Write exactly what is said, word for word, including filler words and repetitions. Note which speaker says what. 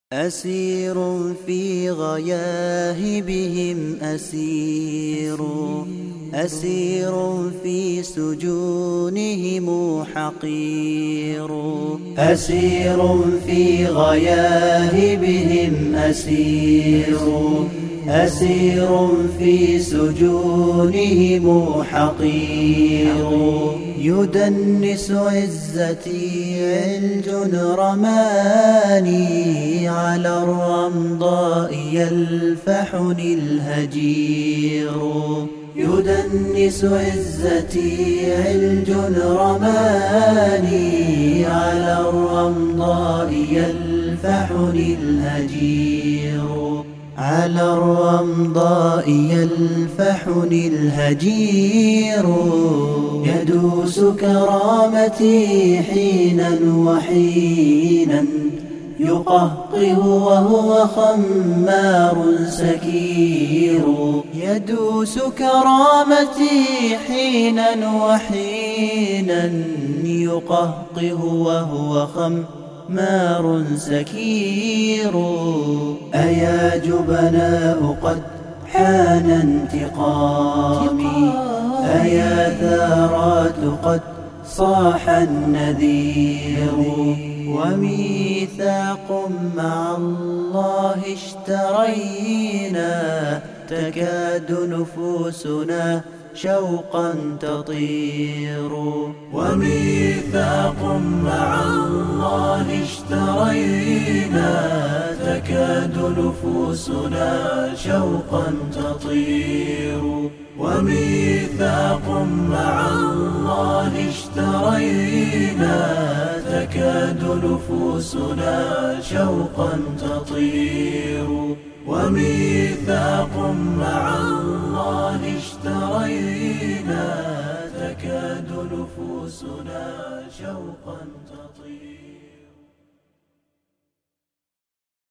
Speaker 1: أسير في غياهبهم أسير أسير في سجونهم حقير أسير في غياهبهم أسير أسير في سجونهم حقير يدنس عزتي علج رماني على الرمضاء يلفحني الهجير يدنس عزتي علج رماني على الرمضاء يلفحني الهجير على الرمضاء يلفحني الهجير يدوس كرامتي حينا وحينا يقهقه وهو خمار سكير يدوس كرامتي حينا وحينا يقهقه وهو خمار مار سكير أيا جبناء قد حان انتقامي أيا ثارات قد صاح النذير وميثاق مع الله اشترينا تكاد نفوسنا شوقا تطير وميثاق مع الله اشترينا تكاد نفوسنا شوقا تطير وميثاق مع الله اشترينا تكاد نفوسنا شوقا تطير وميثاق مع الله اشترينا تكاد نفوسنا شوقا تطير.